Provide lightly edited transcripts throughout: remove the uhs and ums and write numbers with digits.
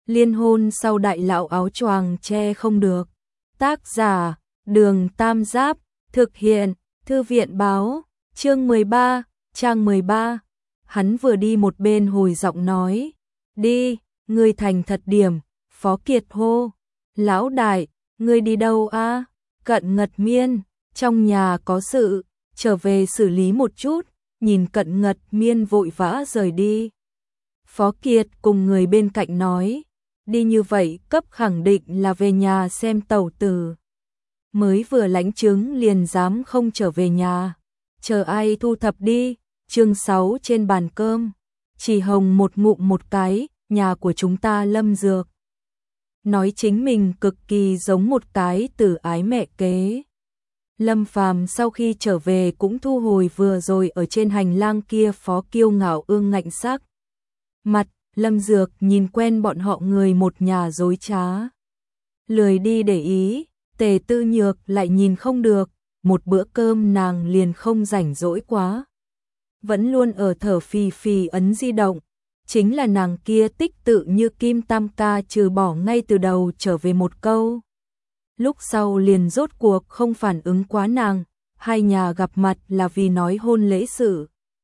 Liên hôn sau đại lão áo choàng che không được. Tác giả, Đường Tam Giáp, thực hiện, Thư viện báo, chương 13, trang 13. Hắn vừa đi một bên hồi giọng nói, đi, ngươi thành thật điểm, Phó Kiệt hô. Lão đại, ngươi đi đâu a? Cận Ngật Miên, trong nhà có sự, trở về xử lý một chút, nhìn Cận Ngật Miên vội vã rời đi. Phó Kiệt cùng người bên cạnh nói, đi như vậy cấp khẳng định là về nhà xem tẩu tử. Mới vừa lãnh chứng liền dám không trở về nhà, chờ ai thu thập đi. Chương 6 trên bàn cơm, Chỉ Hồng một ngụm một cái, nhà của chúng ta Lâm Dược. Nói chính mình cực kỳ giống một cái tử ái mẹ kế. Lâm Phàm sau khi trở về cũng thu hồi vừa rồi ở trên hành lang kia phó kiêu ngạo ương ngạnh sắc. Mặt, Lâm Dược nhìn quen bọn họ người một nhà dối trá. Lười đi để ý, Tề Tư Nhược lại nhìn không được, một bữa cơm nàng liền không rảnh rỗi quá. Vẫn luôn ở thở phì phì ấn di động, chính là nàng kia tích tự như kim tam ca trừ bỏ ngay từ đầu trở về một câu. Lúc sau liền rốt cuộc không phản ứng quá nàng, hai nhà gặp mặt là vì nói hôn lễ sự.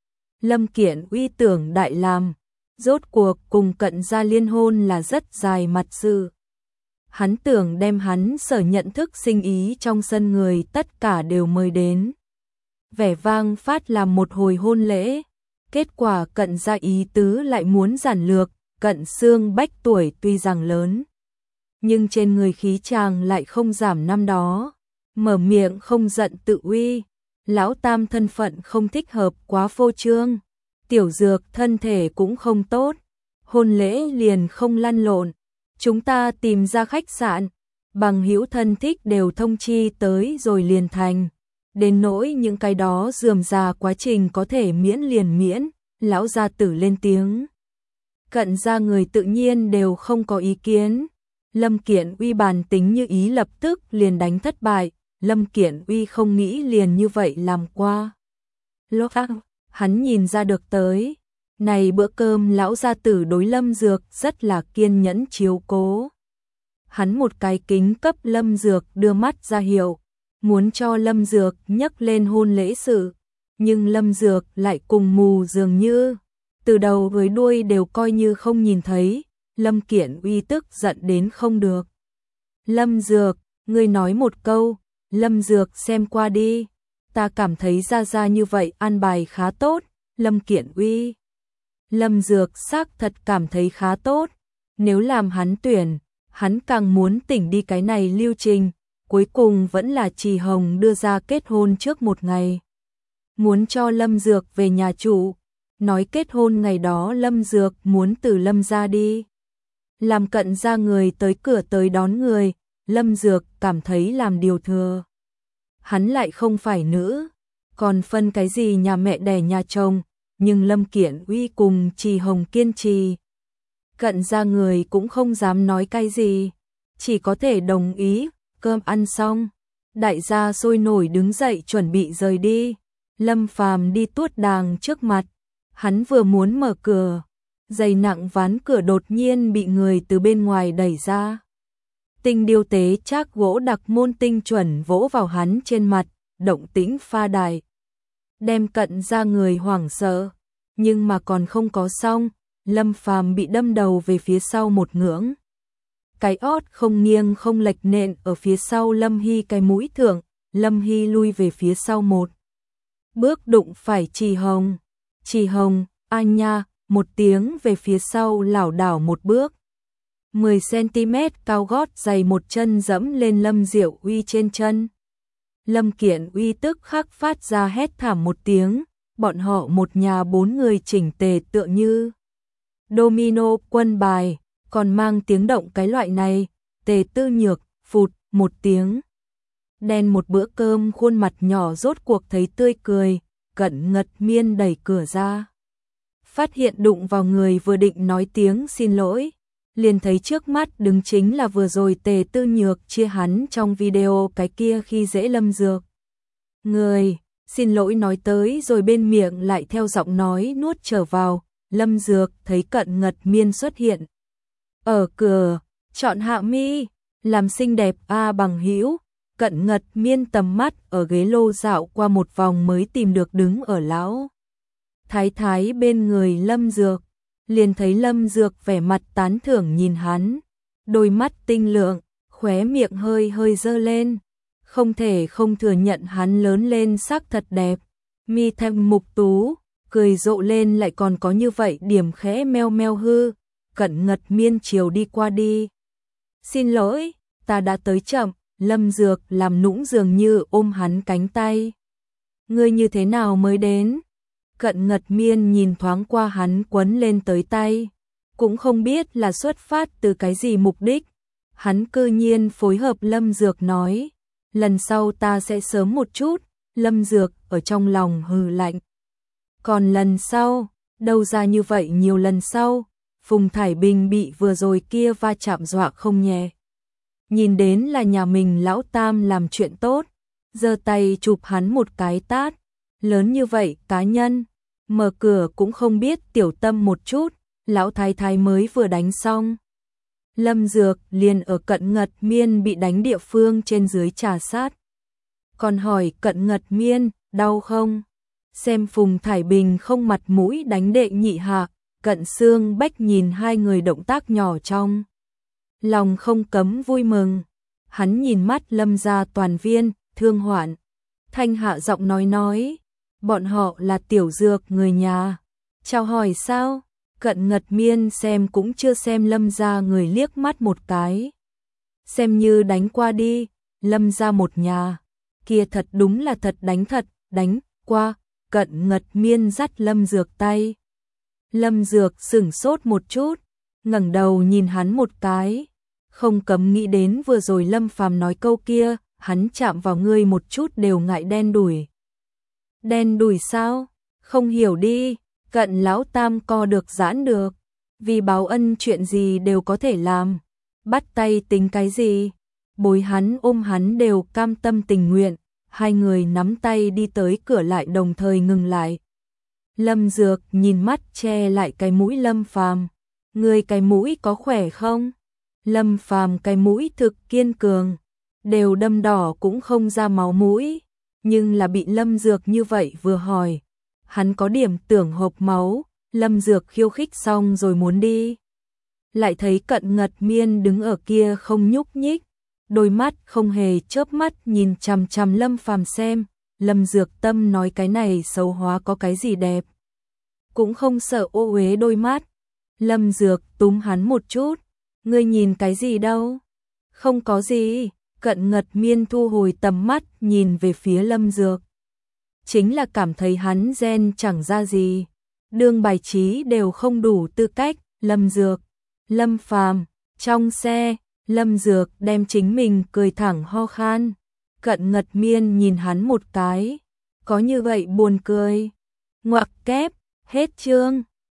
Lâm Kiện uy tưởng đại làm, rốt cuộc cùng Cận gia liên hôn là rất dài mặt sự. Hắn tưởng đem hắn sở nhận thức sinh ý trong sân người tất cả đều mời đến. Vẻ vang phát làm một hồi hôn lễ, kết quả Cận gia ý tứ lại muốn giản lược, Cận Xương Bách tuổi tuy rằng lớn, nhưng trên người khí chàng lại không giảm năm đó, mở miệng không giận tự uy, lão tam thân phận không thích hợp quá phô trương, tiểu Dược thân thể cũng không tốt, hôn lễ liền không lăn lộn, chúng ta tìm ra khách sạn, bằng hữu thân thích đều thông chi tới rồi liền thành. Đến nỗi những cái đó rườm rà quá trình có thể miễn liền miễn, lão gia tử lên tiếng. Cận gia người tự nhiên đều không có ý kiến. Lâm Kiện Uy bàn tính như ý lập tức liền đánh thất bại, Lâm Kiện Uy không nghĩ liền như vậy làm qua. Lúc hắn nhìn ra được tới, này bữa cơm lão gia tử đối Lâm Dược rất là kiên nhẫn chiếu cố. Hắn một cái kính cấp Lâm Dược đưa mắt ra hiệu, muốn cho Lâm Dược nhắc lên hôn lễ sự, nhưng Lâm Dược lại cùng mù dường như, từ đầu với đuôi đều coi như không nhìn thấy. Lâm Kiện Uy tức giận đến không được. Lâm Dược, ngươi nói một câu, Lâm Dược xem qua đi, ta cảm thấy ra như vậy an bài khá tốt. Lâm Kiện Uy, Lâm Dược xác thật cảm thấy khá tốt, nếu làm hắn tuyển, hắn càng muốn tỉnh đi cái này lưu trình. Cuối cùng vẫn là Chỉ Hồng đưa ra kết hôn trước một ngày, muốn cho Lâm Dược về nhà trụ, nói kết hôn ngày đó Lâm Dược muốn từ Lâm gia đi. Làm Cận gia người tới cửa tới đón người, Lâm Dược cảm thấy làm điều thừa. Hắn lại không phải nữ, còn phân cái gì nhà mẹ đẻ nhà chồng, nhưng Lâm Kiện Uy cùng Chỉ Hồng kiên trì. Cận gia người cũng không dám nói cái gì, chỉ có thể đồng ý. Cơm ăn xong, đại gia sôi nổi đứng dậy chuẩn bị rời đi. Lâm Phàm đi tuốt đàng trước mặt, hắn vừa muốn mở cửa, dày nặng ván cửa đột nhiên bị người từ bên ngoài đẩy ra. Tinh điêu tế trác gỗ đặc môn tinh chuẩn vỗ vào hắn trên mặt, động tĩnh pha đại, đem Cận gia người hoảng sợ, nhưng mà còn không có xong, Lâm Phàm bị đâm đầu về phía sau một ngưỡng. Cái ót không nghiêng không lệch nện ở phía sau Lâm Hy cái mũi thượng, Lâm Hy lui về phía sau một bước đụng phải Chỉ Hồng. Chỉ Hồng, a nha, một tiếng về phía sau lảo đảo một bước. 10 cm cao gót giày một chân dẫm lên Lâm Diệu Uy trên chân. Lâm Kiện Uy tức khắc phát ra hét thảm một tiếng, bọn họ một nhà 4 người chỉnh tề tựa như domino quân bài. Còn mang tiếng động cái loại này. Tề Tư Nhược, phụt, một tiếng. Đen một bữa cơm khuôn mặt nhỏ rốt cuộc thấy tươi cười, Cận Ngật Miên đẩy cửa ra. Phát hiện đụng vào người vừa định nói tiếng xin lỗi, liền thấy trước mắt đứng chính là vừa rồi Tề Tư Nhược chia hắn trong video cái kia khi dễ Lâm Dược. Người, xin lỗi nói tới rồi bên miệng lại theo giọng nói nuốt trở vào, Lâm Dược thấy Cận Ngật Miên xuất hiện. ở cửa, chọn hạ mi, làm xinh đẹp a bằng hữu. Cận Ngật Miên tầm mắt ở ghế lô dạo qua một vòng mới tìm được đứng ở lão thái thái bên người Lâm Dược, liền thấy Lâm Dược vẻ mặt tán thưởng nhìn hắn, đôi mắt tinh lượng, khóe miệng hơi hơi dơ lên, không thể không thừa nhận hắn lớn lên sắc thật đẹp, mi thanh mục tú, cười rộ lên lại còn có như vậy điểm khẽ meo meo hư. Cận Ngật Miên chiều đi qua đi. Xin lỗi, ta đã tới chậm. Lâm Dược làm nũng dường như ôm hắn cánh tay. Ngươi như thế nào mới đến? Cận Ngật Miên nhìn thoáng qua hắn quấn lên tới tay, cũng không biết là xuất phát từ cái gì mục đích. Hắn cư nhiên phối hợp Lâm Dược nói, lần sau ta sẽ sớm một chút. Lâm Dược ở trong lòng hừ lạnh. Còn lần sau, đâu ra như vậy nhiều lần sau, Phùng Thải Bình bị vừa rồi kia va chạm dọa không nhẹ. Nhìn đến là nhà mình lão tam làm chuyện tốt, giơ tay chụp hắn một cái tát, lớn như vậy cá nhân, mở cửa cũng không biết tiểu tâm một chút, lão thái thái mới vừa đánh xong. Lâm Dược liền ở Cận Ngật Miên bị đánh địa phương trên dưới trà sát. Còn hỏi Cận Ngật Miên, đau không? Xem Phùng Thải Bình không mặt mũi đánh đệ nhị hạ, Cận Xương Bách nhìn hai người động tác nhỏ trong lòng không cấm vui mừng. Hắn nhìn mắt Lâm gia toàn viên, Thương Hoạn, thanh hạ giọng nói, bọn họ là Tiểu Dược người nhà. Chào hỏi sao? Cận Ngật Miên xem cũng chưa xem Lâm gia người liếc mắt một cái. Xem như đánh qua đi, Lâm gia một nhà. Kia thật đúng là thật, đánh qua. Cận Ngật Miên dắt Lâm Dược tay. Lâm Dược sửng sốt một chút, ngẩng đầu nhìn hắn một cái, không cấm nghĩ đến vừa rồi Lâm Phàm nói câu kia, hắn chạm vào ngươi một chút đều ngại đen đủi. Đen đủi sao? Không hiểu đi, Cận lão tam co được giãn được, vì báo ân chuyện gì đều có thể làm, bắt tay tính cái gì? Bối hắn ôm hắn đều cam tâm tình nguyện, hai người nắm tay đi tới cửa lại đồng thời ngừng lại. Lâm Dược nhìn mắt che lại cái mũi Lâm Phàm, ngươi cái mũi có khỏe không? Lâm Phàm cái mũi thực kiên cường, đều đâm đỏ cũng không ra máu mũi, nhưng là bị Lâm Dược như vậy vừa hỏi, hắn có điểm tưởng hộc máu. Lâm Dược khiêu khích xong rồi muốn đi, lại thấy Cận Ngật Miên đứng ở kia không nhúc nhích, đôi mắt không hề chớp mắt nhìn chằm chằm Lâm Phàm xem. Lâm Dược tâm nói cái này xấu hóa có cái gì đẹp, cũng không sợ ô uế đôi mắt. Lâm Dược túm hắn một chút, ngươi nhìn cái gì đâu? Không có gì. Cận Ngật Miên thu hồi tầm mắt nhìn về phía Lâm Dược, chính là cảm thấy hắn gen chẳng ra gì, đương bài trí đều không đủ tư cách. Lâm Dược, Lâm Phàm, trong xe, Lâm Dược đem chính mình cười thẳng ho khan. Cận Ngật Miên nhìn hắn một cái, có như vậy buồn cười. Ngoặc kép, hết chương.